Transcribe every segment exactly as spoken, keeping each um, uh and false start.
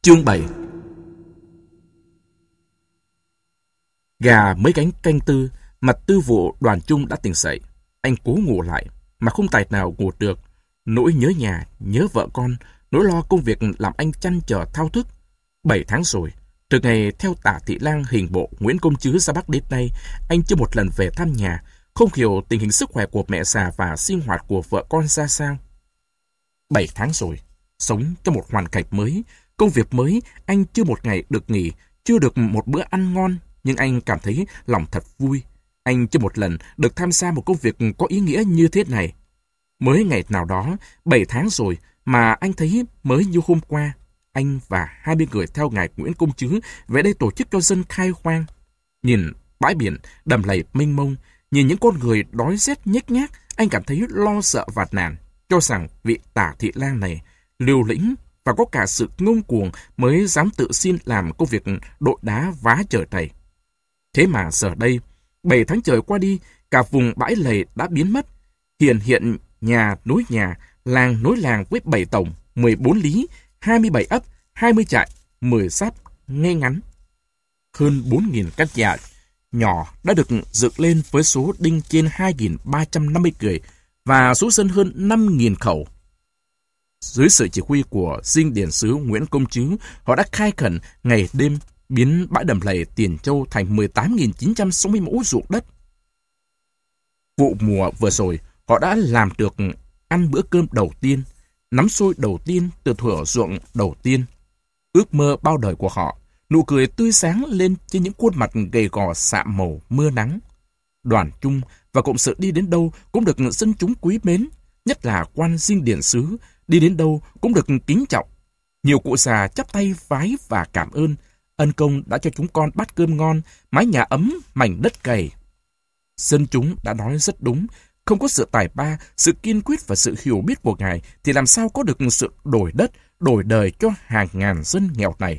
Chương bảy. Gà mới gánh canh tư, mặt tư vụ Đoàn Chung đã tỉnh dậy. Anh cố ngủ lại, mà không tài nào ngủ được. Nỗi nhớ nhà, nhớ vợ con, nỗi lo công việc làm anh chăn trở thao thức. Bảy tháng rồi, từ ngày theo Tả Thị Lang hình bộ Nguyễn Công Trứ ra Bắc đến nay, anh chưa một lần về thăm nhà, không hiểu tình hình sức khỏe của mẹ già và sinh hoạt của vợ con ra sao. Bảy tháng rồi, sống trong một hoàn cảnh mới, công việc mới, anh chưa một ngày được nghỉ, chưa được một bữa ăn ngon, nhưng anh cảm thấy lòng thật vui. Anh chưa một lần được tham gia một công việc có ý nghĩa như thế này. Mới ngày nào đó, bảy tháng rồi, mà anh thấy mới như hôm qua, anh và hai mươi người theo ngài Nguyễn Công Trứ về đây tổ chức cho dân khai hoang. Nhìn bãi biển đầm lầy mênh mông, nhìn những con người đói rét nhếch nhác, anh cảm thấy lo sợ và nản, cho rằng vị Tả Thị Lang này liều lĩnh và có cả sự ngông cuồng mới dám tự xin làm công việc đội đá vá trời này. Thế mà giờ đây, bảy tháng trời qua đi, cả vùng bãi lầy đã biến mất. Hiện hiện nhà nối nhà, làng nối làng với bảy tổng, mười bốn lý, hai mươi bảy ấp, hai mươi trại, mười giáp ngay ngắn. Hơn bốn nghìn căn nhà nhỏ đã được dựng lên với số đinh trên hai nghìn ba trăm năm mươi người và số dân hơn năm nghìn khẩu. Dưới sự chỉ huy của Dinh Điển sứ Nguyễn Công Trứ, họ đã khai khẩn ngày đêm biến bãi đầm lầy Tiền Châu thành mười tám nghìn chín trăm sáu mươi mẫu ruộng đất. Vụ mùa vừa rồi, họ đã làm được ăn bữa cơm đầu tiên, nắm xôi đầu tiên từ thửa ruộng đầu tiên. Ước mơ bao đời của họ, nụ cười tươi sáng lên trên những khuôn mặt gầy gò sạm màu mưa nắng. Đoàn Chung và cộng sự đi đến đâu cũng được dân chúng quý mến, nhất là quan Dinh Điển sứ, đi đến đâu cũng được kính trọng. Nhiều cụ già chắp tay vái và cảm ơn. Ân công đã cho chúng con bát cơm ngon, mái nhà ấm, mảnh đất cày. Dân chúng đã nói rất đúng. Không có sự tài ba, sự kiên quyết và sự hiểu biết của ngài thì làm sao có được sự đổi đất, đổi đời cho hàng ngàn dân nghèo này.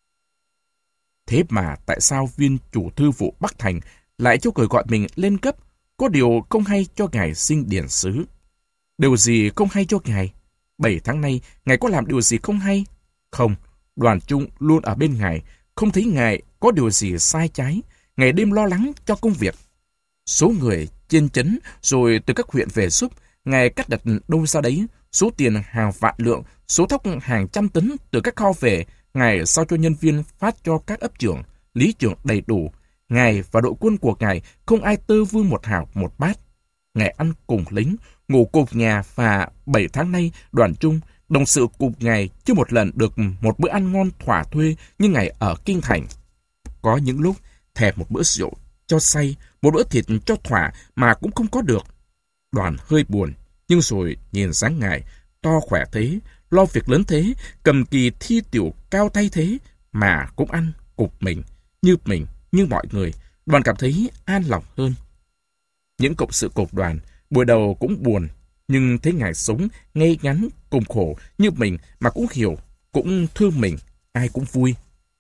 Thế mà tại sao viên chủ thư vụ Bắc Thành lại cho người gọi mình lên cấp? Có điều không hay cho ngài Dinh Điển sứ. Điều gì không hay cho ngài? Bảy tháng nay, ngài có làm điều gì không hay? Không, Đoàn Chung luôn ở bên ngài, không thấy ngài có điều gì sai trái, ngày đêm lo lắng cho công việc. Số người trên trấn rồi từ các huyện về giúp, ngài cắt đặt đâu ra đấy, số tiền hàng vạn lượng, số thóc hàng trăm tấn từ các kho về, ngài sao cho nhân viên phát cho các ấp trưởng, lý trưởng đầy đủ. Ngài và đội quân của ngài không ai tơ vương một hào một bát. Ngài ăn cùng lính, ngủ cùng nhà và bảy tháng nay Đoàn Chung, đồng sự cùng ngài chưa một lần được một bữa ăn ngon thỏa thuê như ngài ở Kinh Thành. Có những lúc thèm một bữa rượu cho say, một bữa thịt cho thỏa mà cũng không có được. Đoàn hơi buồn, nhưng rồi nhìn dáng ngài, to khỏe thế, lo việc lớn thế, cầm kỳ thi tiểu cao tay thế, mà cũng ăn cục mình, như mình, như mọi người. Đoàn cảm thấy an lòng hơn. Những cộng sự cột đoàn, buổi đầu cũng buồn, nhưng thấy ngài sống ngay ngắn, cùng khổ như mình mà cũng hiểu, cũng thương mình, ai cũng vui.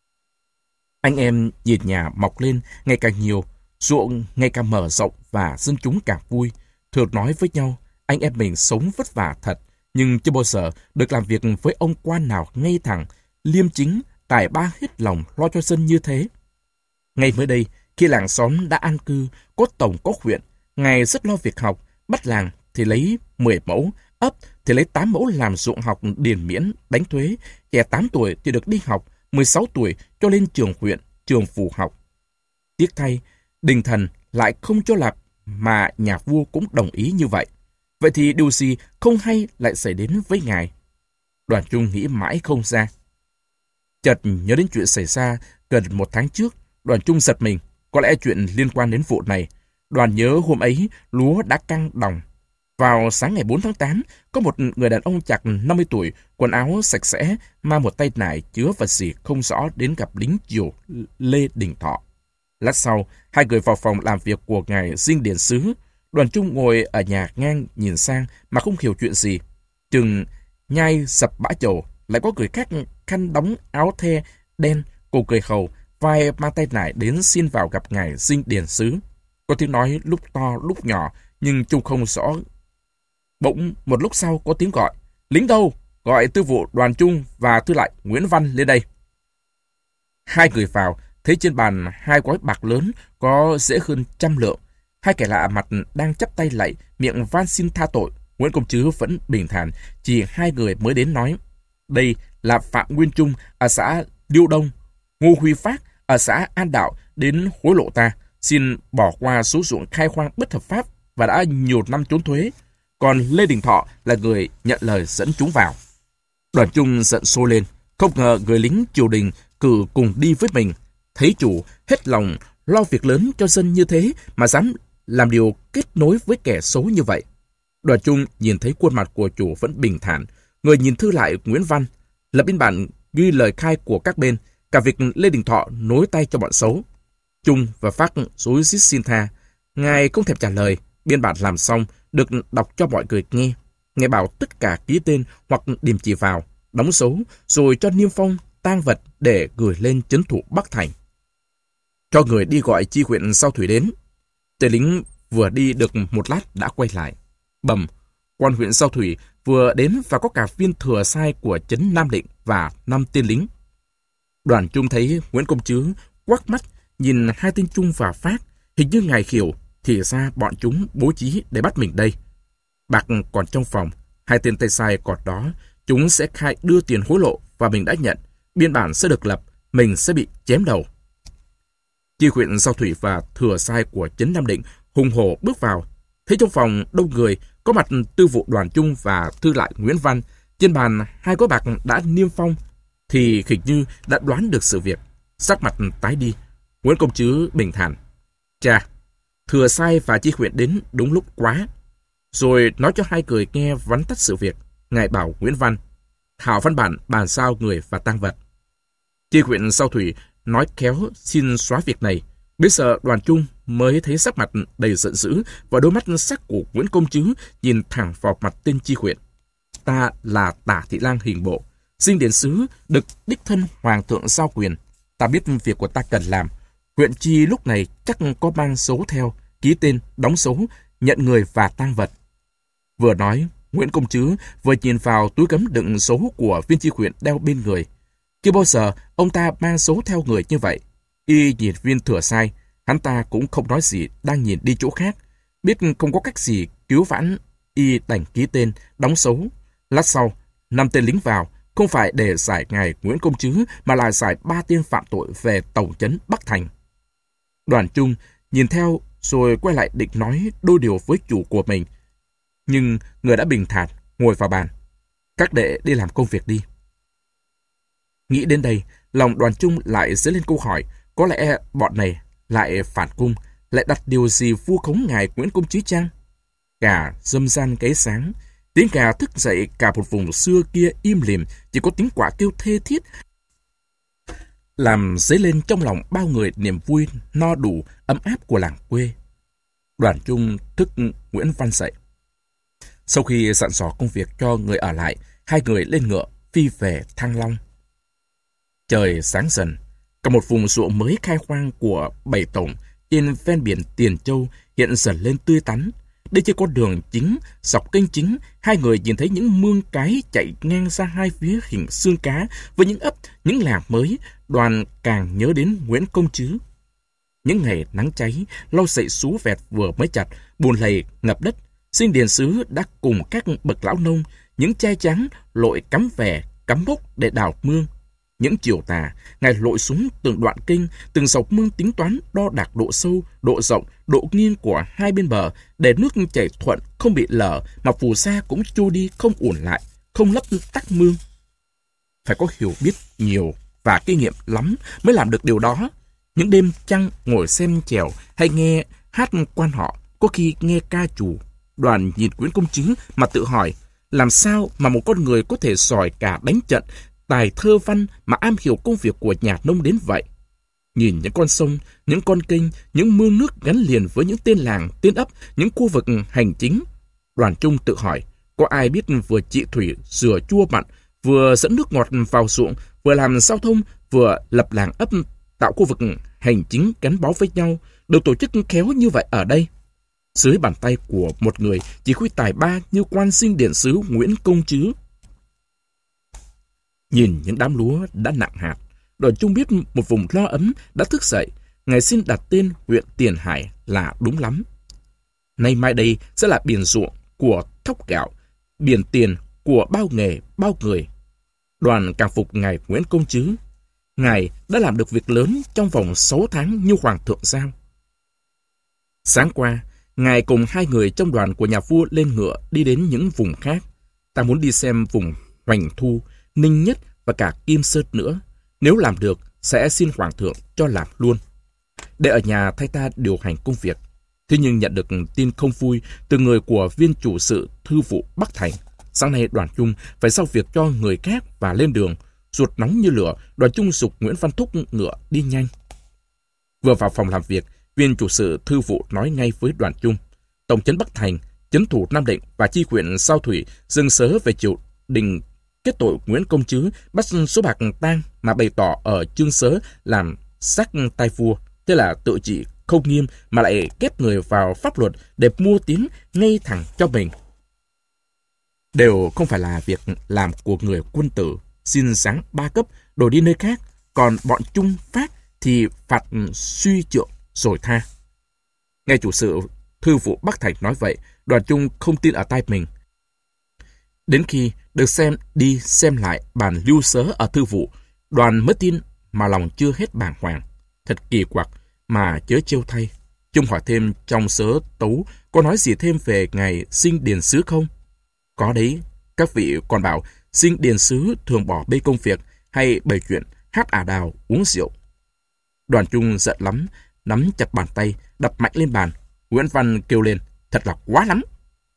Anh em nhìn nhà mọc lên ngày càng nhiều, ruộng ngày càng mở rộng và dân chúng càng vui. Thường nói với nhau, anh em mình sống vất vả thật, nhưng chưa bao giờ được làm việc với ông quan nào ngay thẳng, liêm chính, tài ba hết lòng lo cho dân như thế. Ngay mới đây, khi làng xóm đã an cư, có tổng có huyện, ngài rất lo việc học, bắt làng thì lấy mười mẫu, ấp thì lấy tám mẫu làm ruộng học điền miễn, đánh thuế, trẻ tám tuổi thì được đi học, mười sáu tuổi cho lên trường huyện, trường phủ học. Tiếc thay, đình thần lại không cho lập, mà nhà vua cũng đồng ý như vậy. Vậy thì điều gì không hay lại xảy đến với ngài? Đoàn Chung nghĩ mãi không ra. Chợt nhớ đến chuyện xảy ra gần một tháng trước, Đoàn Chung giật mình, có lẽ chuyện liên quan đến vụ này. Đoàn nhớ hôm ấy lúa đã căng đồng. Vào sáng ngày bốn tháng tám, có một người đàn ông chạc năm mươi tuổi, quần áo sạch sẽ, mang một tay nải chứa vật gì không rõ đến gặp lính triều Lê Đình Thọ. Lát sau, hai người vào phòng làm việc của ngài Dinh Điển sứ. Đoàn Chung ngồi ở nhà ngang nhìn sang mà không hiểu chuyện gì. Chừng nhai sập bã chầu, lại có người khác khăn đóng áo the đen, cùng cười hầu, vai mang tay nải đến xin vào gặp ngài Dinh Điển sứ. Có tiếng nói lúc to lúc nhỏ, nhưng Chung không rõ. Bỗng một lúc sau có tiếng gọi, lính đâu? Gọi tư vụ Đoàn Chung và thư lại Nguyễn Văn lên đây. Hai người vào, thấy trên bàn hai gói bạc lớn có dễ hơn trăm lượng. Hai kẻ lạ mặt đang chắp tay lạy, miệng van xin tha tội. Nguyễn Công Trứ vẫn bình thản, chỉ hai người mới đến nói: đây là Phạm Nguyên Trung ở xã Liêu Đông, Ngô Huy Phát ở xã An Đạo đến hối lộ ta, xin bỏ qua số ruộng khai khoáng bất hợp pháp và đã nhiều năm trốn thuế. Còn Lê Đình Thọ là người nhận lời dẫn chúng vào. Đoàn Trung giận sôi lên, không ngờ người lính triều đình cử cùng đi với mình, thấy chủ hết lòng lo việc lớn cho dân như thế mà dám làm điều kết nối với kẻ xấu như vậy. Đoàn Trung nhìn thấy khuôn mặt của chủ vẫn bình thản, người nhìn thư lại Nguyễn Văn, lập biên bản ghi lời khai của các bên, cả việc Lê Đình Thọ nối tay cho bọn xấu. Trung và Phát rối rít xin tha, ngài không thèm trả lời. Biên bản làm xong được đọc cho mọi người nghe. Ngài bảo tất cả ký tên hoặc điểm chỉ vào, đóng dấu rồi cho niêm phong tang vật để gửi lên trấn thủ Bắc Thành. Cho người đi gọi chi huyện Sao Thủy đến. Tên lính vừa đi được một lát đã quay lại. Bẩm, quan huyện Sao Thủy vừa đến và có cả viên thừa sai của trấn Nam Định và năm tên lính. Đoàn Trung thấy Nguyễn Công Trứ quắc mắt nhìn hai tên Trung và Phát, hình như ngài hiểu thì ra bọn chúng bố trí để bắt mình đây. Bạc còn trong phòng, hai tên tay sai còn đó, chúng sẽ khai đưa tiền hối lộ và mình đã nhận, biên bản sẽ được lập, mình sẽ bị chém đầu. Chi huyện Sao Thủy và thừa sai của trấn Nam Định hùng hổ bước vào, thấy trong phòng đông người, có mặt tư vụ Đoàn Trung và thư lại Nguyễn Văn, trên bàn hai gói bạc đã niêm phong, thì hình như đã đoán được sự việc. Sắc mặt tái đi, Nguyễn Công Trứ bình thản: Chà, thừa sai và chi huyện đến đúng lúc quá. Rồi nói cho hai người nghe vắn tắt sự việc. Ngài bảo Nguyễn Văn thảo văn bản bàn giao người và tang vật. Chi huyện Sao Thủy nói khéo xin xóa việc này. Bây giờ Đoàn Trung mới thấy sắc mặt đầy giận dữ và đôi mắt sắc của Nguyễn Công Trứ nhìn thẳng vào mặt tên chi huyện. Ta là Tả Thị Lang hình bộ, dinh điển sứ được đích thân hoàng thượng giao quyền. Ta biết việc của ta cần làm. Huyện chi lúc này chắc có mang dấu theo, ký tên, đóng dấu, nhận người và tang vật. Vừa nói, Nguyễn Công Trứ vừa nhìn vào túi gấm đựng số của viên chi huyện đeo bên người. Chưa bao giờ ông ta mang số theo người như vậy. Y nhìn viên thừa sai, hắn ta cũng không nói gì, đang nhìn đi chỗ khác. Biết không có cách gì cứu vãn, Y đành ký tên, đóng dấu. Lát sau, năm tên lính vào, không phải để giải ngài Nguyễn Công Trứ mà là giải ba tên phạm tội về tổng trấn Bắc Thành. Đoàn Trung nhìn theo rồi quay lại định nói đôi điều với chủ của mình. Nhưng người đã bình thản ngồi vào bàn. Các đệ đi làm công việc đi. Nghĩ đến đây, lòng Đoàn Trung lại dấy lên câu hỏi, có lẽ bọn này lại phản cung, lại đặt điều gì vu khống ngài Nguyễn Công Trứ chăng? Gà râm ran gáy sáng, tiếng gà thức dậy cả một vùng xưa kia im lìm, chỉ có tiếng quả kêu thê thiết, làm dấy lên trong lòng bao người niềm vui no đủ ấm áp của làng quê. Đoàn Trung thức Nguyễn Văn dậy. Sau khi dặn dò công việc cho người ở lại, hai người lên ngựa phi về Thăng Long. Trời sáng dần, cả một vùng ruộng mới khai hoang của Bảy Tổng trên ven biển Tiền Châu hiện dần lên tươi tắn. Đây trên con đường chính, dọc kênh chính, hai người nhìn thấy những mương cái chạy ngang ra hai phía hình xương cá với những ấp, những làng mới. Đoàn càng nhớ đến Nguyễn Công Trứ. Những ngày nắng cháy, lau sậy sú vẹt vừa mới chặt, bùn lầy ngập đất. Sinh điền sứ đã cùng các bậc lão nông, những trai trắng lội cắm vè, cắm mốc để đào mương. Những chiều tà, ngài lội xuống từng đoạn kênh, từng dọc mương tính toán đo đạc độ sâu, độ rộng, độ nghiêng của hai bên bờ để nước chảy thuận không bị lở mà phù sa cũng trôi đi không ùn lại, không lấp tắc mương. Phải có hiểu biết nhiều và kinh nghiệm lắm mới làm được điều đó. Những đêm trăng ngồi xem chèo hay nghe hát quan họ, có khi nghe ca trù. Đoàn nhìn Nguyễn Công Trứ mà tự hỏi, làm sao mà một con người có thể giỏi cả đánh trận, tài thơ văn mà am hiểu công việc của nhà nông đến vậy? Nhìn những con sông, những con kênh, những mương nước gắn liền với những tên làng, tên ấp, những khu vực hành chính, Đoàn Trung tự hỏi, có ai biết vừa trị thủy, rửa chua mặn, vừa dẫn nước ngọt vào ruộng, vừa làm giao thông, vừa lập làng ấp, tạo khu vực hành chính gắn bó với nhau, được tổ chức khéo như vậy ở đây? Dưới bàn tay của một người chỉ huy tài ba như quan sinh điển sứ Nguyễn Công Trứ. Nhìn những đám lúa đã nặng hạt, Đoàn Chung biết một vùng lo ấm đã thức dậy. Ngài xin đặt tên huyện Tiền Hải là đúng lắm. Nay mai đây sẽ là biển ruộng của thóc gạo, biển tiền của bao nghề, bao người. Đoàn càng phục ngài Nguyễn Công Trứ. Ngài đã làm được việc lớn trong vòng sáu tháng như hoàng thượng giao. Sáng qua, ngài cùng hai người trong đoàn của nhà vua lên ngựa đi đến những vùng khác. Ta muốn đi xem vùng Hoành Thu, Ninh Nhất và cả Kim Sơn nữa. Nếu làm được, sẽ xin hoàng thượng cho làm luôn, để ở nhà thay ta điều hành công việc. Thế nhưng nhận được tin không vui từ người của viên chủ sự thư vụ Bắc Thành. Sáng nay Đoàn Chung phải giao việc cho người khác và lên đường. Ruột nóng như lửa, Đoàn Chung giục Nguyễn Văn Thúc ngựa đi nhanh. Vừa vào phòng làm việc, viên chủ sự thư vụ nói ngay với Đoàn Chung: Tổng trấn Bắc Thành, trấn thủ Nam Định và chi huyện Sao Thủy dâng sớ về triều đình kết tội Nguyễn Công Trứ bắt số bạc tang mà bày tỏ ở chương sớ làm sắc tai vua. Thế là tự trị không nghiêm mà lại kết người vào pháp luật để mua tiếng ngay thẳng cho mình. Đều không phải là việc làm của người quân tử, xin sáng ba cấp đổi đi nơi khác, còn bọn Trung Phát thì phạt suy trượng rồi tha. Nghe chủ sự thư vụ Bắc Thành nói vậy, Đoàn Chung không tin ở tai mình. Đến khi được xem đi xem lại bản lưu sớ ở thư vụ, Đoàn mới tin mà lòng chưa hết bàng hoàng. Thật kỳ quặc mà chớ trêu thay. Chung hỏi thêm trong sớ tấu có nói gì thêm về ngày sinh điền sứ không? Có đấy, các vị còn bảo sinh điền sứ thường bỏ bê công việc hay bày chuyện hát ả đào uống rượu. Đoàn Chung giận lắm, nắm chặt bàn tay, đập mạnh lên bàn. Nguyễn Văn kêu lên: Thật là quá lắm!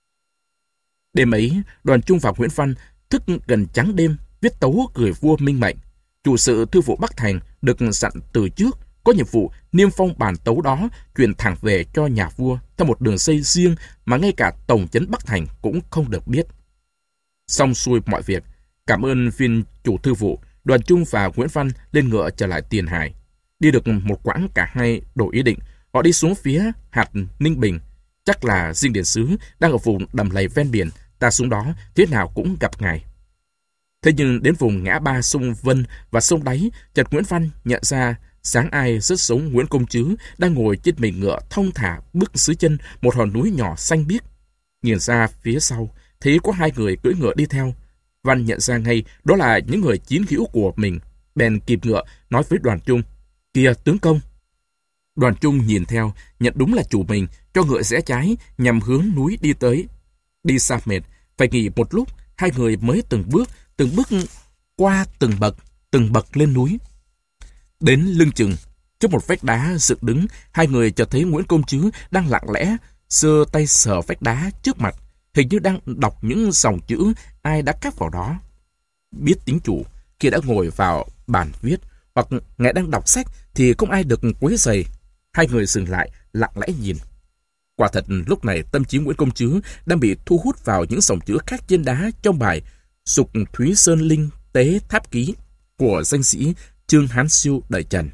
Đêm ấy, Đoàn Chung và Nguyễn Văn thức gần trắng đêm, viết tấu gửi vua minh mệnh. Chủ sự thư vụ Bắc Thành được dặn từ trước có nhiệm vụ niêm phong bản tấu đó, truyền thẳng về cho nhà vua theo một đường dây riêng mà ngay cả tổng trấn Bắc Thành cũng không được biết. Xong xuôi mọi việc, cảm ơn viên chủ thư vụ, Đoàn Chung và Nguyễn Văn lên ngựa trở lại Tiền Hải. Đi được một quãng cả hai đổi ý định, họ đi xuống phía hạt Ninh Bình. Chắc là Dinh Điền Sứ đang ở vùng đầm lầy ven biển, ta xuống đó thế nào cũng gặp ngài. Thế nhưng đến vùng ngã ba sông Vân và sông Đáy, chợt Nguyễn Văn nhận ra sáng ai rất giống Nguyễn Công Trứ đang ngồi trên mình ngựa thong thả bước dưới chân một hòn núi nhỏ xanh biếc. Nhìn ra phía sau, thấy có hai người cưỡi ngựa đi theo. Văn nhận ra ngay đó là những người chiến hữu của mình, bèn kịp ngựa nói với Đoàn Chung: Kìa tướng công! Đoàn Chung nhìn theo, nhận đúng là chủ mình, cho ngựa rẽ trái nhằm hướng núi đi tới. Đi xa mệt, phải nghỉ một lúc, hai người mới từng bước, từng bước qua từng bậc, từng bậc lên núi. Đến lưng chừng, trước một vách đá dựng đứng, hai người chợt thấy Nguyễn Công Trứ đang lặng lẽ giơ tay sờ vách đá trước mặt, hình như đang đọc những dòng chữ ai đã khắc vào đó. Biết tính chủ, khi đã ngồi vào bàn viết hoặc ngài đang đọc sách thì không ai được quấy rầy. Hai người dừng lại lặng lẽ nhìn. Quả thật lúc này tâm trí Nguyễn Công Trứ đang bị thu hút vào những dòng chữ khắc trên đá trong bài Dục Thúy Sơn Linh Tế Tháp Ký của danh sĩ Trương Hán Siêu đời Trần.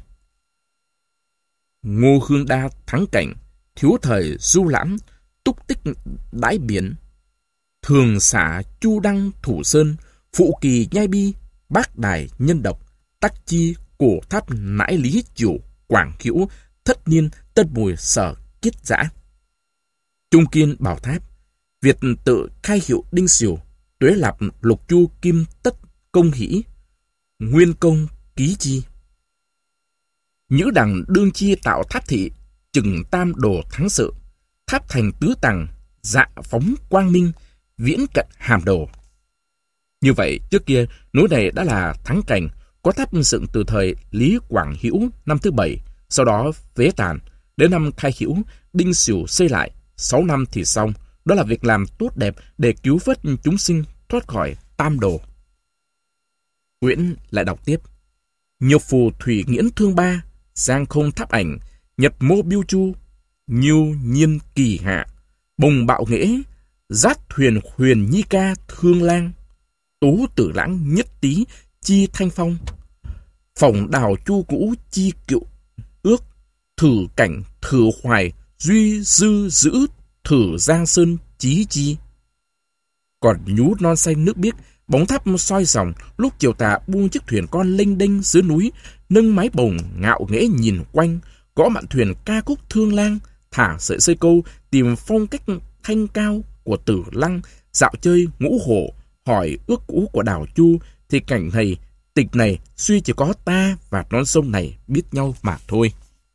Ngô Hương Đa thắng cảnh, thiếu thời du lãm, túc tích đãi biển. Thường xả chu đăng thủ sơn, phụ kỳ nhai bi, bác đài nhân độc, tắc chi cổ tháp nãi lý chủ, quảng hữu, thất niên tân mùi sở kiết giã. Trung kiên bảo tháp, Việt tự khai hiệu đinh sửu, tuế lạp lục chu kim tất công hỷ, nguyên công ký chi. Nhữ đằng đương chi tạo tháp thị, chừng tam đồ thắng sự, tháp thành tứ tầng, dạ phóng quang minh, viễn cận hàm đồ. Như vậy, trước kia, núi này đã là thắng cảnh, có tháp dựng từ thời Lý Quảng Hữu năm thứ bảy, sau đó phế tàn. Đến năm Khai Hữu, Đinh Sửu xây lại, sáu năm thì xong. Đó là việc làm tốt đẹp để cứu vớt chúng sinh thoát khỏi tam đồ. Nguyễn lại đọc tiếp. Nhược phù thủy nghiễn thương ba, giang không tháp ảnh, nhật mô biêu chu, nhiêu nhiên kỳ hạ, bồng bạo nghệ, giác thuyền huyền nhi ca thương lang, tố tử lãng nhất tý chi thanh phong, phỏng đào chu cũ chi cựu ước, thử cảnh thử hoài duy dư giữ thử giang sơn chí chi. Còn nhú non xanh nước biếc Bóng tháp soi dòng, lúc chiều tà buông chiếc thuyền con lênh đênh dưới núi, nâng mái bồng ngạo nghễ nhìn quanh, gõ mạn thuyền ca khúc thương lang, thả sợi dây câu tìm phong cách thanh cao của Tử Lăng, dạo chơi ngũ hổ, hỏi ước cũ của đảo Chu, thì cảnh này, tịch này suy chỉ có ta và non sông này biết nhau mà thôi.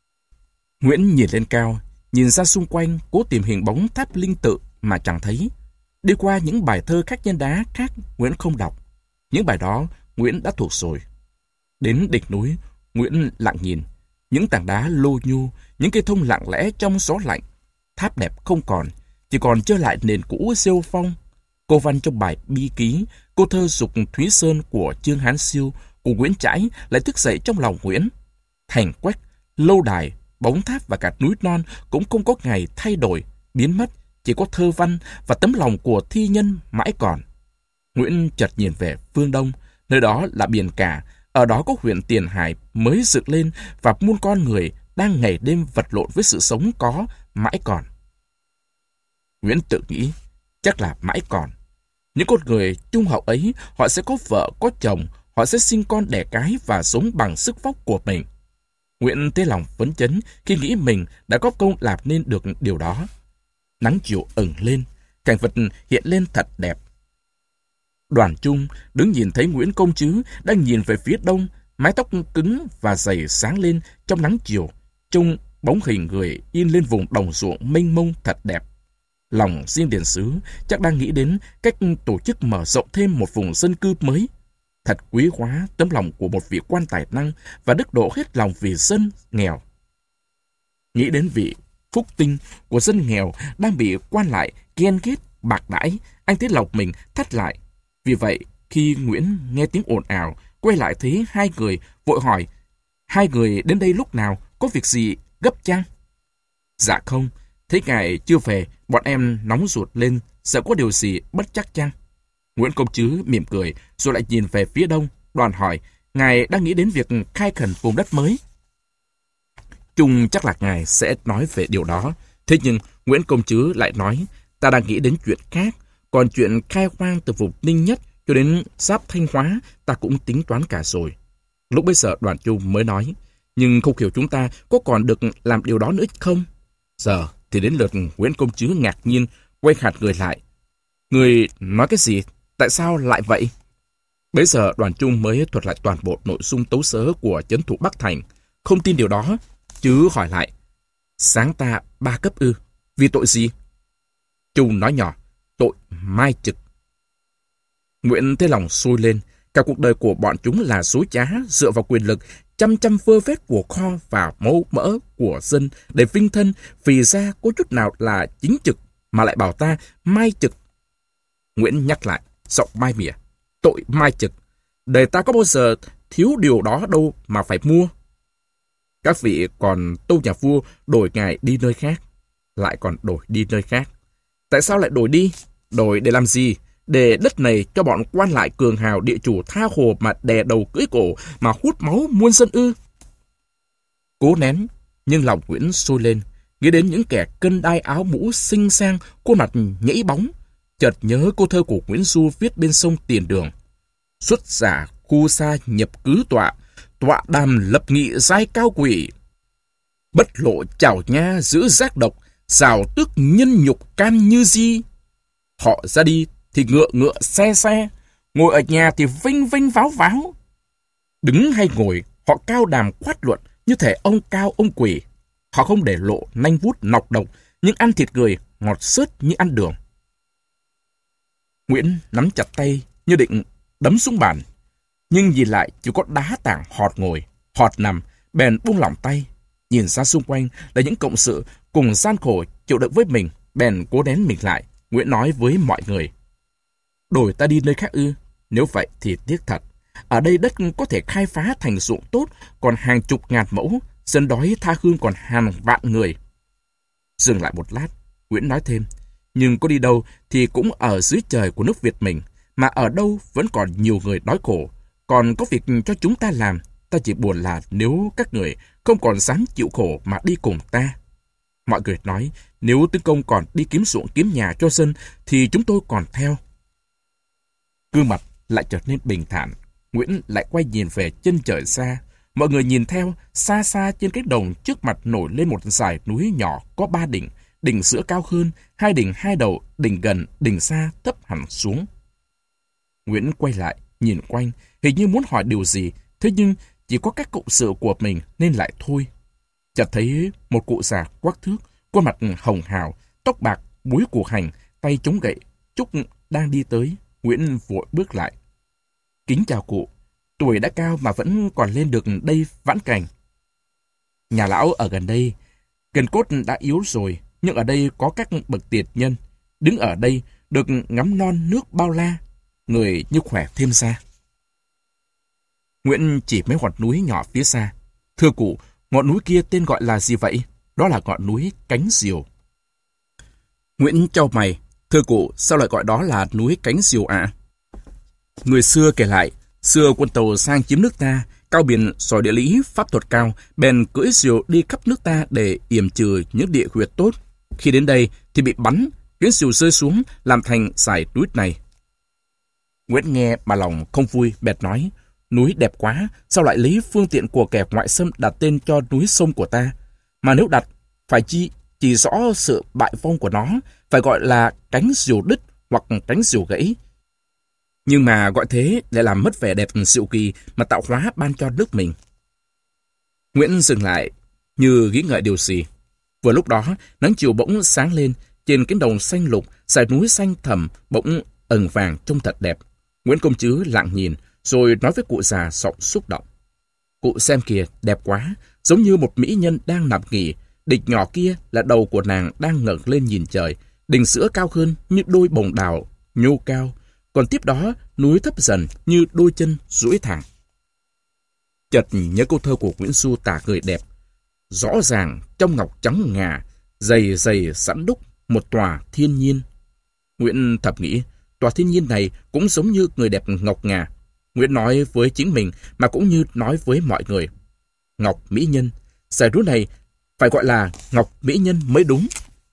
Nguyễn nhìn lên cao, nhìn ra xung quanh, cố tìm hình bóng tháp linh tự mà chẳng thấy. Đi qua những bài thơ khắc nhân đá khác Nguyễn không đọc. Những bài đó Nguyễn đã thuộc rồi. Đến đỉnh núi, Nguyễn lặng nhìn. Những tảng đá lô nhu, những cây thông lặng lẽ trong gió lạnh. Tháp đẹp không còn, chỉ còn trơ lại nền cũ rêu phong. Cô văn trong bài bi ký, cô thơ Dục Thúy Sơn của Trương Hán Siêu, của Nguyễn Trãi lại thức dậy trong lòng Nguyễn. Thành quách, lâu đài, bóng tháp và cả núi non cũng không có ngày thay đổi, biến mất, chỉ có thơ văn và tấm lòng của thi nhân mãi còn. Nguyễn chợt nhìn về phương đông, nơi đó là biển cả, ở đó có huyện Tiền Hải mới dựng lên và muôn con người đang ngày đêm vật lộn với sự sống có mãi còn. Nguyễn tự nghĩ, chắc là mãi còn. Những con người trung hậu ấy, họ sẽ có vợ, có chồng, họ sẽ sinh con đẻ cái và sống bằng sức vóc của mình. Nguyễn thấy lòng phấn chấn khi nghĩ mình đã góp công làm nên được điều đó. Nắng chiều ửng lên, cảnh vật hiện lên thật đẹp. Đoàn Trung đứng nhìn thấy Nguyễn công chứ đang nhìn về phía đông, mái tóc cứng và dày sáng lên trong nắng chiều, trông bóng hình người in lên vùng đồng ruộng mênh mông thật đẹp. Lòng Diên Điền Sứ chắc đang nghĩ đến cách tổ chức mở rộng thêm một vùng dân cư mới. Thật quý hóa tấm lòng của một vị quan tài năng và đức độ hết lòng vì dân nghèo. Nghĩ đến vị phúc tinh của dân nghèo đang bị quan lại ghen ghét bạc đãi, anh thấy lòng mình thắt lại. Vì vậy, khi Nguyễn nghe tiếng ồn ào, quay lại thấy hai người, vội hỏi, hai người đến đây lúc nào, có việc gì gấp chăng? Dạ không, thấy ngài chưa về, bọn em nóng ruột lên, sợ có điều gì bất chắc chăng? Nguyễn công chứ mỉm cười, rồi lại nhìn về phía đông, đoàn hỏi, ngài đang nghĩ đến việc khai khẩn vùng đất mới. Chung chắc là ngài sẽ nói về điều đó. Thế nhưng Nguyễn công chứ lại nói, ta đang nghĩ đến chuyện khác, còn chuyện khai hoang từ vùng Ninh Nhất cho đến giáp Thanh Hóa, ta cũng tính toán cả rồi. Lúc bấy giờ Đoàn Trung mới nói, nhưng không hiểu chúng ta có còn được làm điều đó nữa không? Giờ thì đến lượt Nguyễn công chứ ngạc nhiên, quay hạt người lại. Người nói cái gì? Tại sao lại vậy? Bấy giờ Đoàn Trung mới thuật lại toàn bộ nội dung tấu sớ của trấn thủ Bắc Thành. Không tin điều đó, chứ hỏi lại. Sáng ta ba cấp ư? Vì tội gì? Trung nói nhỏ, tội mai trực. Nguyễn thấy lòng sôi lên. Cả cuộc đời của bọn chúng là dối trá, dựa vào quyền lực, chăm chăm vơ vét của kho và mẫu mỡ của dân để vinh thân, vì ra có chút nào là chính trực mà lại bảo ta mai trực. Nguyễn nhắc lại, giọng mai mỉa, tội mai trực. Đời ta có bao giờ thiếu điều đó đâu mà phải mua. Các vị còn tâu nhà vua đổi ngài đi nơi khác, lại còn đổi đi nơi khác. Tại sao lại đổi đi? Đổi để làm gì? Để đất này cho bọn quan lại cường hào địa chủ tha hồ mà đè đầu cưỡi cổ mà hút máu muôn dân ư? Cố nén, nhưng lòng Nguyễn sôi lên, nghĩ đến những kẻ cân đai áo mũ xinh sang, khuôn mặt nhảy bóng. Chợt nhớ cô thơ của Nguyễn Du viết bên sông Tiền Đường. Xuất giả khu xa nhập cứ tọa, tọa đàm lập nghị giai cao quỷ. Bất lộ chảo nha giữ giác độc, xào tước nhân nhục can như di. Họ ra đi thì ngựa ngựa xe xe, ngồi ở nhà thì vinh vinh váo váo. Đứng hay ngồi, họ cao đàm quát luận như thể ông cao ông quỷ. Họ không để lộ nanh vuốt nọc độc, nhưng ăn thịt người ngọt xớt như ăn đường. Nguyễn nắm chặt tay như định đấm xuống bàn, nhưng nhìn lại chỉ có đá tảng họt ngồi, họt nằm, bèn buông lỏng tay. Nhìn ra xung quanh là những cộng sự cùng gian khổ chịu đựng với mình, bèn cố nén mình lại. Nguyễn nói với mọi người, đổi ta đi nơi khác ư? Nếu vậy thì tiếc thật. Ở đây đất có thể khai phá thành ruộng tốt, còn hàng chục ngàn mẫu, dân đói tha hương còn hàng vạn người. Dừng lại một lát, Nguyễn nói thêm, nhưng có đi đâu thì cũng ở dưới trời của nước Việt mình, mà ở đâu vẫn còn nhiều người đói khổ, còn có việc cho chúng ta làm. Ta chỉ buồn là nếu các người không còn dám chịu khổ mà đi cùng ta. Mọi người nói, nếu Tư Công còn đi kiếm ruộng kiếm nhà cho dân, thì chúng tôi còn theo. Gương mặt lại trở nên bình thản. Nguyễn lại quay nhìn về chân trời xa. Mọi người nhìn theo, xa xa trên cánh đồng trước mặt nổi lên một dải núi nhỏ có ba đỉnh. Đỉnh giữa cao hơn, hai đỉnh hai đầu, đỉnh gần, đỉnh xa thấp hẳn xuống. Nguyễn quay lại, nhìn quanh, hình như muốn hỏi điều gì, thế nhưng chỉ có các cộng sự của mình nên lại thôi. Chợt thấy một cụ già quắc thước, khuôn mặt hồng hào, tóc bạc, búi củ hành, tay chống gậy, Trúc đang đi tới. Nguyễn vội bước lại. Kính chào cụ, tuổi đã cao mà vẫn còn lên được đây vãn cảnh. Nhà lão ở gần đây, gần cốt đã yếu rồi, nhưng ở đây có các bậc tiền nhân. Đứng ở đây được ngắm non nước bao la, người như khỏe thêm ra. Nguyễn chỉ mấy ngọn núi nhỏ phía xa. Thưa cụ, ngọn núi kia tên gọi là gì vậy? Đó là ngọn núi Cánh Diều. Nguyễn chau mày. Thưa cụ, sao lại gọi đó là núi Cánh Diều ạ? À? Người xưa kể lại, xưa quân Tàu sang chiếm nước ta, cao biển giỏi địa lý, pháp thuật cao, bèn cưỡi diều đi khắp nước ta để yểm trừ những địa huyệt tốt. Khi đến đây thì bị bắn, tiếng diều rơi xuống làm thành dải núi này. Nguyễn nghe mà lòng không vui, bèn nói, núi đẹp quá, sao lại lấy phương tiện của kẻ ngoại xâm đặt tên cho núi sông của ta? Mà nếu đặt, phải chi chỉ rõ sự bại vong của nó, phải gọi là Cánh Diều đứt hoặc Cánh Diều gãy. Nhưng mà gọi thế để làm mất vẻ đẹp diệu kỳ mà tạo hóa ban cho nước mình. Nguyễn dừng lại, như nghĩ ngợi điều gì. Vừa lúc đó, nắng chiều bỗng sáng lên, trên cánh đồng xanh lục, dải núi xanh thẳm bỗng ẩn vàng trông thật đẹp. Nguyễn Công Trứ lặng nhìn, rồi nói với cụ già giọng xúc động. Cụ xem kìa, đẹp quá, giống như một mỹ nhân đang nằm nghỉ. Đỉnh nhỏ kia là đầu của nàng đang ngẩng lên nhìn trời. Đỉnh giữa cao hơn như đôi bồng đào nhô cao. Còn tiếp đó, núi thấp dần như đôi chân duỗi thẳng. Chợt nhớ câu thơ của Nguyễn Du tả người đẹp. Rõ ràng trong ngọc trắng ngà, dày dày sẵn đúc một tòa thiên nhiên. Nguyễn thầm nghĩ, tòa thiên nhiên này cũng giống như người đẹp ngọc ngà. Nguyễn nói với chính mình mà cũng như nói với mọi người. Ngọc mỹ nhân, dải núi này phải gọi là Ngọc mỹ nhân mới đúng.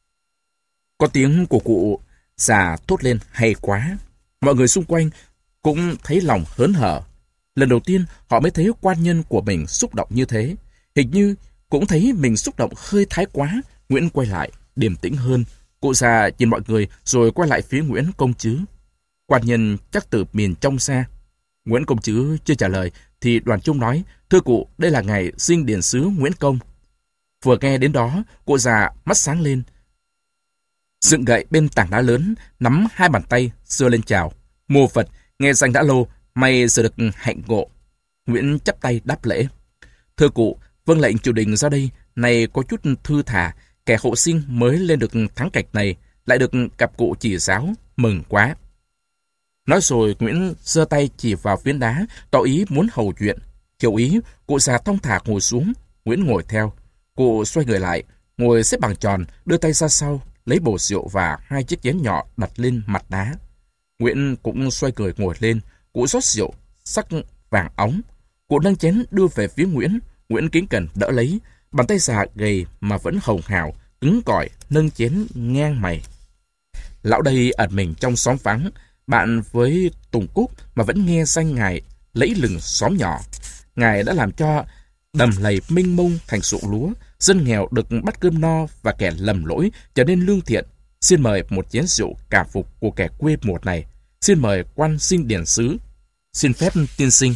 Có tiếng của cụ già thốt lên hay quá. Mọi người xung quanh cũng thấy lòng hớn hở. Lần đầu tiên họ mới thấy quan nhân của mình xúc động như thế. Hình như cũng thấy mình xúc động hơi thái quá. Nguyễn quay lại, điềm tĩnh hơn. Cụ già nhìn mọi người rồi quay lại phía Nguyễn Công Trứ. Quan nhân chắc từ miền trong xa. Nguyễn Công Trứ chưa trả lời thì Đoàn Trung nói, thưa cụ, đây là ngày sinh điển sứ Nguyễn Công. Vừa nghe đến đó, cụ già mắt sáng lên, dựng gậy bên tảng đá lớn, nắm hai bàn tay, giơ lên chào. Mô Phật, nghe danh đã lâu, may giờ được hạnh ngộ. Nguyễn chắp tay đáp lễ. Thưa cụ, vâng lệnh triều đình ra đây, này có chút thư thả, kẻ hộ sinh mới lên được thắng cạch này, lại được gặp cụ chỉ giáo, mừng quá. Nói rồi Nguyễn giơ tay chỉ vào phiến đá, tỏ ý muốn hầu chuyện. Hiểu ý, cụ già thong thả ngồi xuống, Nguyễn ngồi theo. Cụ xoay người lại, ngồi xếp bằng tròn, đưa tay ra sau, lấy bầu rượu và hai chiếc chén nhỏ đặt lên mặt đá. Nguyễn cũng xoay người ngồi lên, cụ rót rượu, sắc vàng óng. Cụ nâng chén đưa về phía Nguyễn, Nguyễn kính cẩn đỡ lấy, bàn tay già gầy mà vẫn hồng hào, cứng cỏi, nâng chén ngang mày. Lão đây ẩn mình trong xóm vắng, bạn với Tùng Cúc mà vẫn nghe danh ngài lẫy lừng xóm nhỏ. Ngài đã làm cho đầm lầy mênh mông thành ruộng lúa, dân nghèo được bắt cơm no và kẻ lầm lỗi trở nên lương thiện. Xin mời một chén rượu cảm phục của kẻ quê một này. Xin mời quan sinh điển sứ. Xin phép tiên sinh.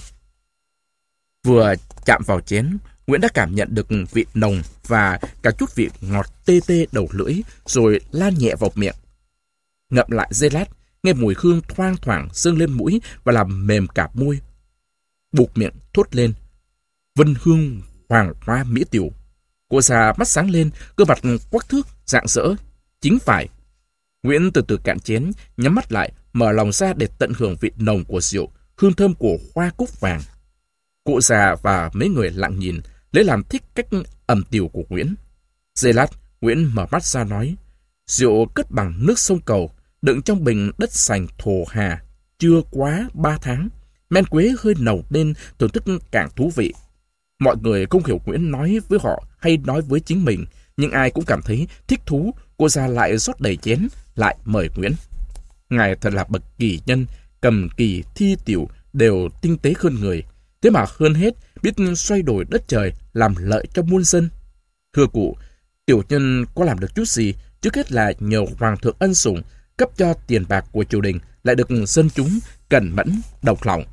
Vừa chạm vào chén, Nguyễn đã cảm nhận được vị nồng và cả chút vị ngọt tê tê đầu lưỡi, rồi lan nhẹ vào miệng. Ngậm lại giây lát, nghe mùi hương thoang thoảng dâng lên mũi và làm mềm cả môi. Buộc miệng thốt lên, vân hương hoàng hoa mỹ tiểu. Cô già mắt sáng lên, cơ mặt quắc thước, rạng rỡ. Chính phải. Nguyễn từ từ cạn chén, nhắm mắt lại, mở lòng ra để tận hưởng vị nồng của rượu, hương thơm của hoa cúc vàng. Cụ già và mấy người lặng nhìn, lấy làm thích cách ẩm tiểu của Nguyễn. Giây lát, Nguyễn mở mắt ra nói, rượu cất bằng nước sông Cầu, đựng trong bình đất sành thổ hà, chưa quá ba tháng. Men quế hơi nồng nên thưởng thức càng thú vị. Mọi người không hiểu Nguyễn nói với họ hay nói với chính mình, nhưng ai cũng cảm thấy thích thú. Cô già lại rót đầy chén, lại mời Nguyễn. Ngài thật là bậc kỳ nhân, cầm kỳ, thi tiểu đều tinh tế hơn người. Thế mà hơn hết, biết xoay đổi đất trời, làm lợi cho muôn dân. Thưa cụ, tiểu nhân có làm được chút gì, trước hết là nhờ hoàng thượng ân sủng, cấp cho tiền bạc của triều đình, lại được dân chúng cẩn mẫn, độc lòng.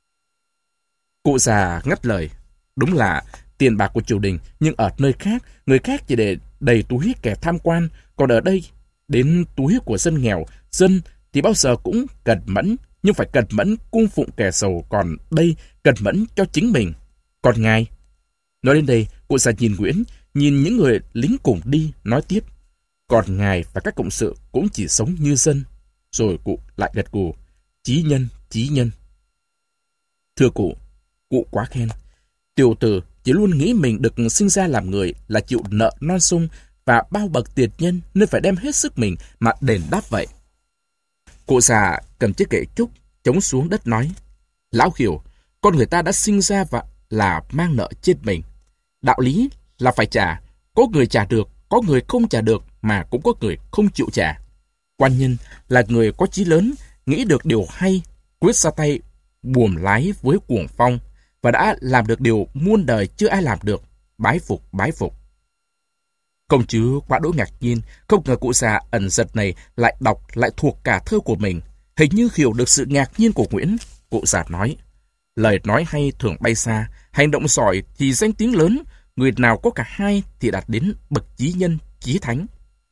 Cụ già ngắt lời. Đúng là tiền bạc của triều đình, nhưng ở nơi khác, người khác chỉ để đầy túi kẻ tham quan, còn ở đây, đến túi của dân nghèo, dân thì bao giờ cũng cẩn mẫn, nhưng phải cẩn mẫn cung phụng kẻ giàu, còn đây cẩn mẫn cho chính mình. Còn ngài? Nói đến đây, cụ già nhìn Nguyễn, nhìn những người lính cùng đi, nói tiếp. Còn ngài và các cộng sự cũng chỉ sống như dân. Rồi cụ lại gật gù. Chí nhân, chí nhân. Thưa cụ, cụ quá khen. Tiểu tử chỉ luôn nghĩ mình được sinh ra làm người là chịu nợ non sung và bao bậc tiền nhân, nên phải đem hết sức mình mà đền đáp vậy. Cụ già cầm chiếc kệ trúc chống xuống đất nói. Lão hiểu, con người ta đã sinh ra và là mang nợ trên mình. Đạo lý là phải trả. Có người trả được, có người không trả được, mà cũng có người không chịu trả. Quan nhân là người có chí lớn, nghĩ được điều hay, quyết ra tay buồm lái với cuồng phong, và đã làm được điều muôn đời chưa ai làm được. Bái phục, bái phục. Công chúa quá đỗi ngạc nhiên, không ngờ cụ già ẩn giật này lại đọc lại thuộc cả thơ của mình. Hình như hiểu được sự ngạc nhiên của Nguyễn. Cụ già nói, lời nói hay thường bay xa, hành động giỏi thì danh tiếng lớn, người nào có cả hai thì đạt đến bậc chí nhân, chí thánh.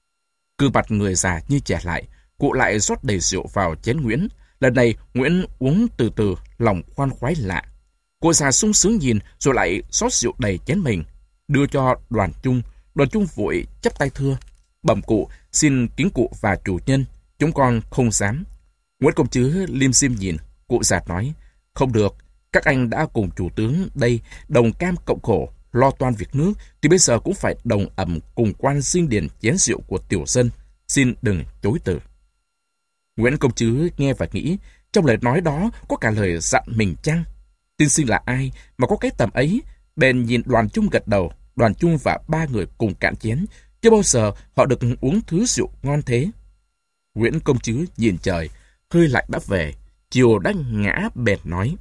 Cứ mặt người già như trẻ lại, cụ lại rót đầy rượu vào chén Nguyễn. Lần này Nguyễn uống từ từ, lòng khoan khoái lạ. Cụ già sung sướng nhìn, rồi lại rót rượu đầy chén mình, đưa cho Đoàn Chung. Đoàn Chung vội chắp tay thưa. Bẩm cụ, xin kính cụ và chủ nhân, chúng con không dám. Nguyễn công chứ lim dim nhìn, cụ già nói, không được, các anh đã cùng chủ tướng đây đồng cam cộng khổ, lo toan việc nước, thì bây giờ cũng phải đồng ẩm cùng quan dinh điển chén rượu của tiểu dân, xin đừng chối từ. Nguyễn công chứ nghe và nghĩ, trong lời nói đó có cả lời dặn mình chăng? Tiên sinh là ai mà có cái tầm ấy? Bèn nhìn Đoàn Chung gật đầu. Đoàn Chung và ba người cùng cạn chén, chưa bao giờ họ được uống thứ rượu ngon thế. Nguyễn công chứ nhìn trời, hơi lạnh đã về, chiều đã ngã bèn nói.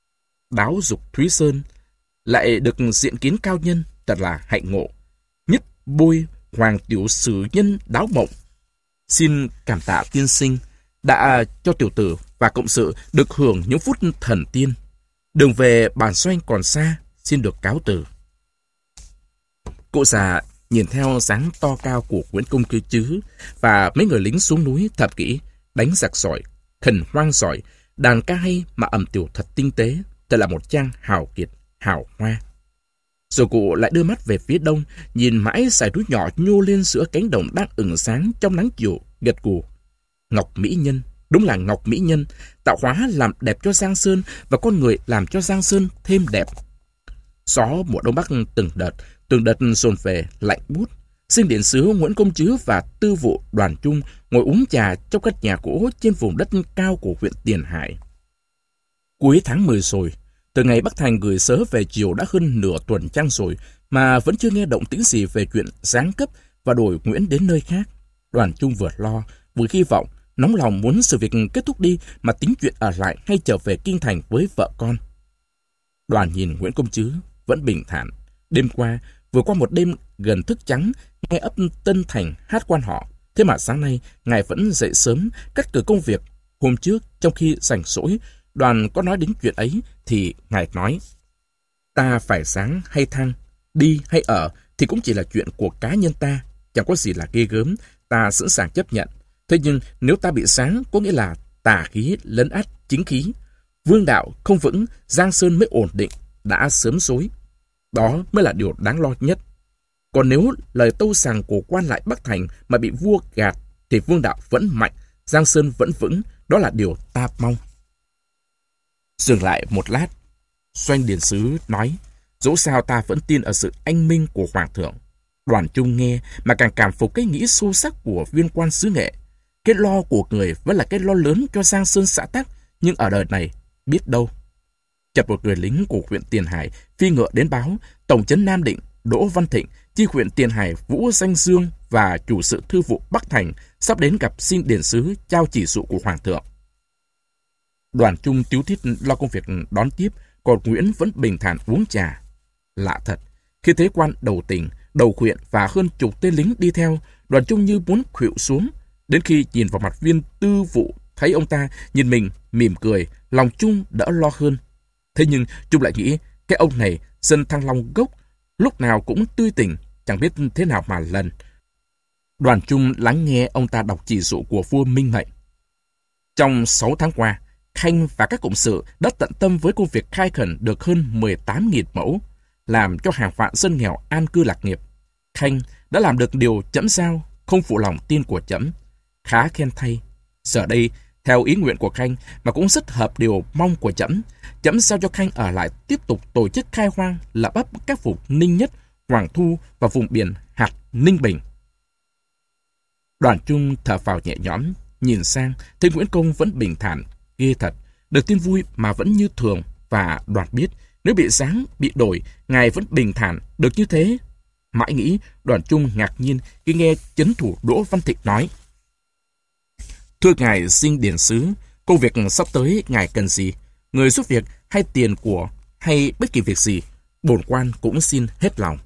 Đáo dục Thúy Sơn, lại được diện kiến cao nhân, thật là hạnh ngộ. Nhất bôi hoàng tiểu sử nhân đáo mộng. Xin cảm tạ tiên sinh, đã cho tiểu tử và cộng sự được hưởng những phút thần tiên. Đường về bản doanh còn xa, xin được cáo từ. Cụ già nhìn theo dáng to cao của Nguyễn công chứ và mấy người lính xuống núi thập kỹ, đánh giặc giỏi, khẩn hoang giỏi, đàn ca hay mà ẩm tiểu thật tinh tế, thật là một trang hào kiệt, hào hoa. Rồi cụ lại đưa mắt về phía đông, nhìn mãi dải núi nhỏ nhô lên giữa cánh đồng đang ửng sáng trong nắng chiều, gật gù. Ngọc Mỹ Nhân, đúng là Ngọc Mỹ Nhân, tạo hóa làm đẹp cho Giang Sơn và con người làm cho Giang Sơn thêm đẹp. Gió mùa đông bắc từng đợt, từng đợt dồn về lạnh buốt. Sinh điển sứ Nguyễn công chứ và tư vụ Đoàn Chung ngồi uống trà trong căn nhà gỗ trên vùng đất cao của huyện Tiền Hải. Cuối tháng mười rồi, từ ngày Bắc Thành gửi sớ về chiều đã hơn nửa tuần trăng rồi mà vẫn chưa nghe động tĩnh gì về chuyện giáng cấp và đổi Nguyễn đến nơi khác. Đoàn Chung vừa lo, vừa hy vọng, nóng lòng muốn sự việc kết thúc đi mà tính chuyện ở lại hay trở về kinh thành với vợ con. Đoàn nhìn Nguyễn công chứ vẫn bình thản. Đêm qua, vừa qua một đêm gần thức trắng, nghe ấp Tân Thành hát quan họ. Thế mà sáng nay, ngài vẫn dậy sớm, cắt cử công việc. Hôm trước, trong khi rảnh rỗi, Đoàn có nói đến chuyện ấy, thì ngài nói, ta phải sáng hay thăng, đi hay ở, thì cũng chỉ là chuyện của cá nhân ta, chẳng có gì là ghê gớm, ta sẵn sàng chấp nhận. Thế nhưng nếu ta bị sáng, có nghĩa là tà khí lấn át chính khí. Vương đạo không vững, Giang Sơn mới ổn định, đã sớm rối. Đó mới là điều đáng lo nhất. Còn nếu lời tâu sàng của quan lại Bắc Thành mà bị vua gạt, thì vương đạo vẫn mạnh, Giang Sơn vẫn vững, đó là điều ta mong. Dừng lại một lát, Doanh điển sứ nói, dẫu sao ta vẫn tin ở sự anh minh của Hoàng thượng. Đoàn Chung nghe mà càng cảm phục cái nghĩ sâu sắc của viên quan xứ Nghệ. Cái lo của người vẫn là cái lo lớn cho Giang Sơn xã tắc, nhưng ở đời này, biết đâu. Chợt một người lính của huyện Tiền Hải phi ngựa đến báo, Tổng trấn Nam Định Đỗ Văn Thịnh, chi huyện Tiền Hải Vũ Danh Dương và chủ sự thư vụ Bắc Thành sắp đến gặp xin điển sứ trao chỉ dụ của Hoàng thượng. Đoàn Chung tíu tít lo công việc đón tiếp, còn Nguyễn vẫn bình thản uống trà. Lạ thật, khi thấy quan đầu tỉnh, đầu huyện và hơn chục tên lính đi theo, Đoàn Chung như muốn khuỵu xuống. Đến khi nhìn vào mặt viên tư vụ, thấy ông ta nhìn mình mỉm cười, lòng Chung đỡ lo hơn. Thế nhưng Chung lại nghĩ, cái ông này dân Thăng Long gốc, lúc nào cũng tươi tỉnh, chẳng biết thế nào mà lần. Đoàn Chung lắng nghe ông ta đọc chỉ dụ của vua Minh Mệnh. Trong sáu tháng qua, Khanh và các cộng sự đã tận tâm với công việc khai khẩn được hơn mười tám nghìn mẫu, làm cho hàng vạn dân nghèo an cư lạc nghiệp. Khanh đã làm được điều trẫm giao, không phụ lòng tin của trẫm. Khá khen thay. Giờ đây, theo ý nguyện của Khanh mà cũng rất hợp điều mong của trẫm, trẫm giao cho Khanh ở lại tiếp tục tổ chức khai hoang, lập ấp các vùng Ninh Nhất, Hoàng Thu và vùng biển hạt Ninh Bình. Đoàn Chung thở phào nhẹ nhõm, nhìn sang thấy Nguyễn Công vẫn bình thản, ghê thật, được tin vui mà vẫn như thường, và Đoàn biết nếu bị giáng, bị đổi, ngài vẫn bình thản được như thế. Mãi nghĩ, Đoàn Chung ngạc nhiên khi nghe chấn thủ Đỗ Văn Thịnh nói: Thưa ngài Sinh Điển Sứ, công việc sắp tới ngài cần gì? Người giúp việc hay tiền của hay bất kỳ việc gì, bổn quan cũng xin hết lòng.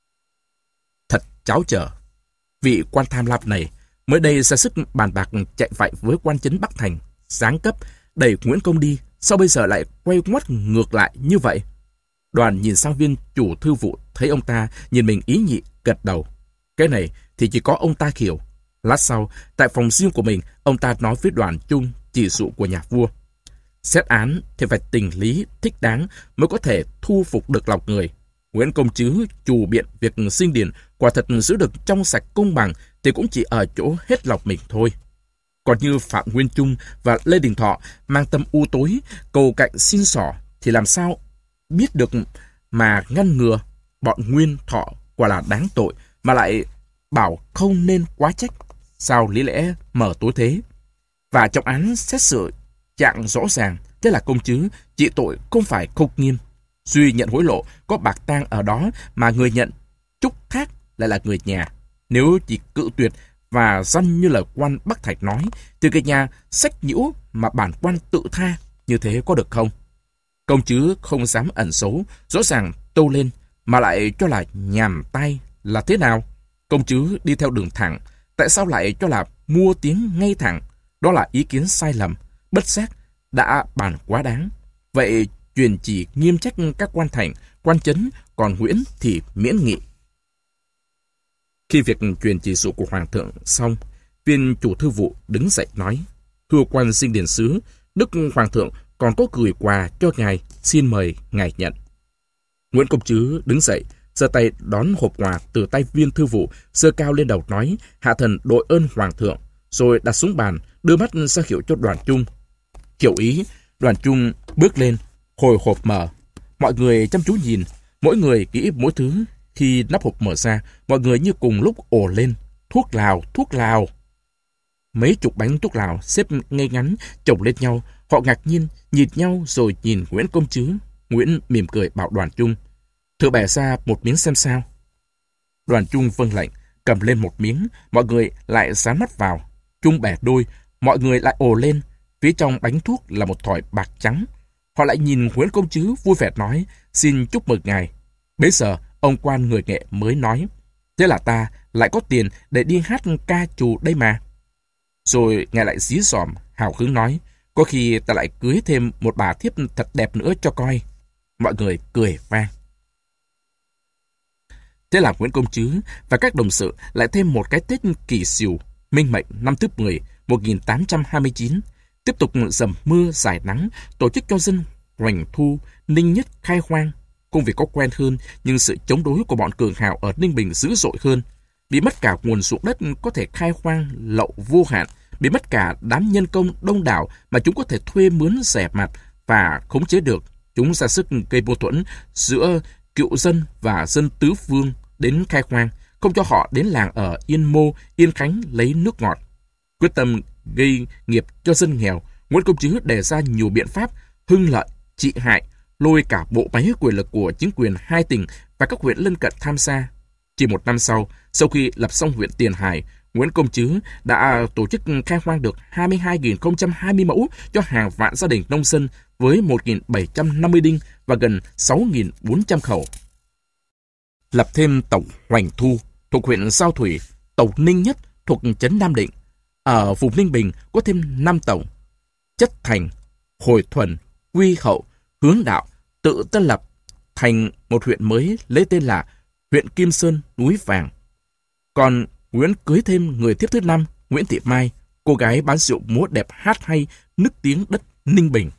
Thật cháo trở. Vị quan tham lam này mới đây ra sức bàn bạc chạy vạy với quan trấn Bắc Thành, giáng cấp, đẩy Nguyễn Công đi, sao bây giờ lại quay ngoắt ngược lại như vậy? Đoàn nhìn sang viên chủ thư vụ, thấy ông ta nhìn mình ý nhị, gật đầu. Cái này thì chỉ có ông ta hiểu. Lát sau, tại phòng riêng của mình, ông ta nói với Đoàn Chung chỉ dụ của nhà vua. Xét án thì phải tình lý, thích đáng mới có thể thu phục được lòng người. Nguyễn Công Trứ chủ biện việc sinh điển quả thật giữ được trong sạch công bằng thì cũng chỉ ở chỗ hết lòng mình thôi. Còn như Phạm Nguyên Trung và Lê Đình Thọ mang tâm u tối, cầu cạnh xin xỏ thì làm sao biết được mà ngăn ngừa. Bọn Nguyên Thọ quả là đáng tội mà lại bảo không nên quá trách. Sao lý lẽ mở tối thế? Và trong án xét xử trạng rõ ràng, thế là công chứng trị tội không phải không nghiêm. Duy nhận hối lộ có bạc tang ở đó mà người nhận chúc thác lại là người nhà. Nếu chỉ cự tuyệt và dăn như lời quan Bắc Thạch nói thì người nhà sách nhiễu mà bản quan tự tha, như thế có được không? Công chứ không dám ẩn xấu, rõ ràng tâu lên mà lại cho là nhàm tay là thế nào? Công chứ đi theo đường thẳng, tại sao lại cho là mua tiếng ngay thẳng? Đó là ý kiến sai lầm, bất giác đã bàn quá đáng. Vậy truyền chỉ nghiêm trách các quan thành, quan trấn, còn Nguyễn thì miễn nghị. Khi việc truyền chỉ dụ của Hoàng thượng xong, viên chủ thư vụ đứng dậy nói: Thưa quan Sinh Điển Sứ, Đức Hoàng thượng còn có gửi quà cho ngài, xin mời ngài nhận. Nguyễn Công Trứ đứng dậy, giơ tay đón hộp quà từ tay viên thư vụ, giơ cao lên đầu nói: Hạ thần đội ơn Hoàng thượng, rồi đặt xuống bàn, đưa mắt ra hiệu cho Đoàn Chung. Hiểu ý, Đoàn Chung bước lên, hồi hộp mở. Mọi người chăm chú nhìn, mỗi người nghĩ mỗi thứ. Khi nắp hộp mở ra, mọi người như cùng lúc ồ lên: thuốc lào, thuốc lào. Mấy chục bánh thuốc lào xếp ngay ngắn chồng lên nhau. Họ ngạc nhiên nhìn nhau rồi nhìn Nguyễn Công Trứ. Nguyễn mỉm cười bảo Đoàn Chung: Thử bẻ ra một miếng xem sao. Đoàn Chung vâng lệnh, cầm lên một miếng. Mọi người lại dán mắt vào. Chung bẻ đôi, mọi người lại ồ lên. Phía trong bánh thuốc là một thỏi bạc trắng. Họ lại nhìn Nguyễn Công Trứ vui vẻ nói: Xin chúc mừng ngài. Bấy giờ ông quan người nghệ mới nói: Thế là ta lại có tiền để đi hát ca trù đây mà. Rồi ngài lại dí dỏm hào hứng nói: Có khi ta lại cưới thêm một bà thiếp thật đẹp nữa cho coi. Mọi người cười vang. Thế là Nguyễn Công Trứ và các đồng sự lại thêm một cái Tết Kỷ Sửu Minh Mệnh năm Thứ mười một nghìn tám trăm hai mươi chín, tiếp tục dầm mưa giải nắng, tổ chức cho dân Hoành Thu, Ninh Nhất khai hoang. Công việc có quen hơn, nhưng sự chống đối của bọn cường hào ở Ninh Bình dữ dội hơn. Bị mất cả nguồn ruộng đất có thể khai hoang lậu vô hạn, bị mất cả đám nhân công đông đảo mà chúng có thể thuê mướn rẻ mạt và khống chế được. Chúng ra sức gây mâu thuẫn giữa cựu dân và dân tứ phương đến khai hoang, không cho họ đến làng ở Yên Mô, Yên Khánh lấy nước ngọt. Quyết tâm gây nghiệp cho dân nghèo, Nguyễn Công Trứ đề ra nhiều biện pháp hưng lợi, trị hại, lôi cả bộ máy quyền lực của chính quyền hai tỉnh và các huyện lân cận tham gia. Chỉ một năm sau, sau khi lập xong huyện Tiền Hải, Nguyễn Công Trứ đã tổ chức khai hoang được hai mươi hai nghìn không trăm hai mươi mẫu cho hàng vạn gia đình nông dân với một nghìn bảy trăm năm mươi đinh và gần sáu nghìn bốn trăm khẩu. Lập thêm tổng Hoành Thu thuộc huyện Giao Thủy, tổng Ninh Nhất thuộc trấn Nam Định. Ở vùng Ninh Bình có thêm năm tổng: Chất Thành, Hồi Thuần, Quy Hậu, Hướng Đạo, tự tân lập thành một huyện mới lấy tên là huyện Kim Sơn Núi Vàng. Còn Nguyễn cưới thêm người thiếp thứ năm, Nguyễn Thị Mai, cô gái bán rượu múa đẹp hát hay, nức tiếng đất Ninh Bình.